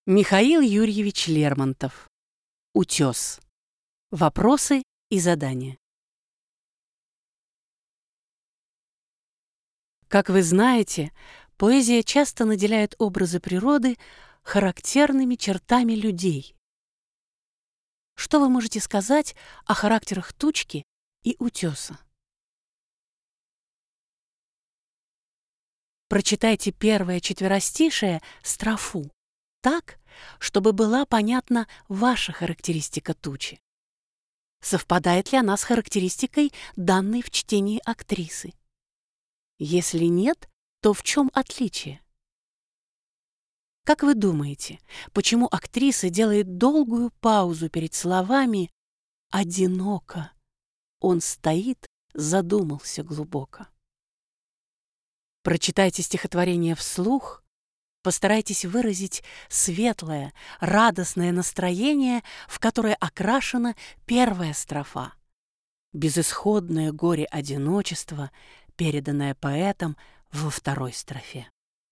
Михаил Юрьевич Лермонтов. Утес. Вопросы и задания. Как вы знаете, поэзия часто наделяет образы природы характерными чертами людей. Что вы можете сказать о характерах тучки и утеса? Прочитайте первое четверостишее строфу так, чтобы была понятна ваша характеристика тучи. Совпадает ли она с характеристикой, данной в чтении актрисы? Если нет, то в чем отличие? Как вы думаете, почему актриса делает долгую паузу перед словами «одиноко»? Он стоит, задумался глубоко. Прочитайте стихотворение вслух, постарайтесь выразить светлое, радостное настроение, в которое окрашена первая строфа. Безысходное горе одиночества, переданное поэтом во второй строфе.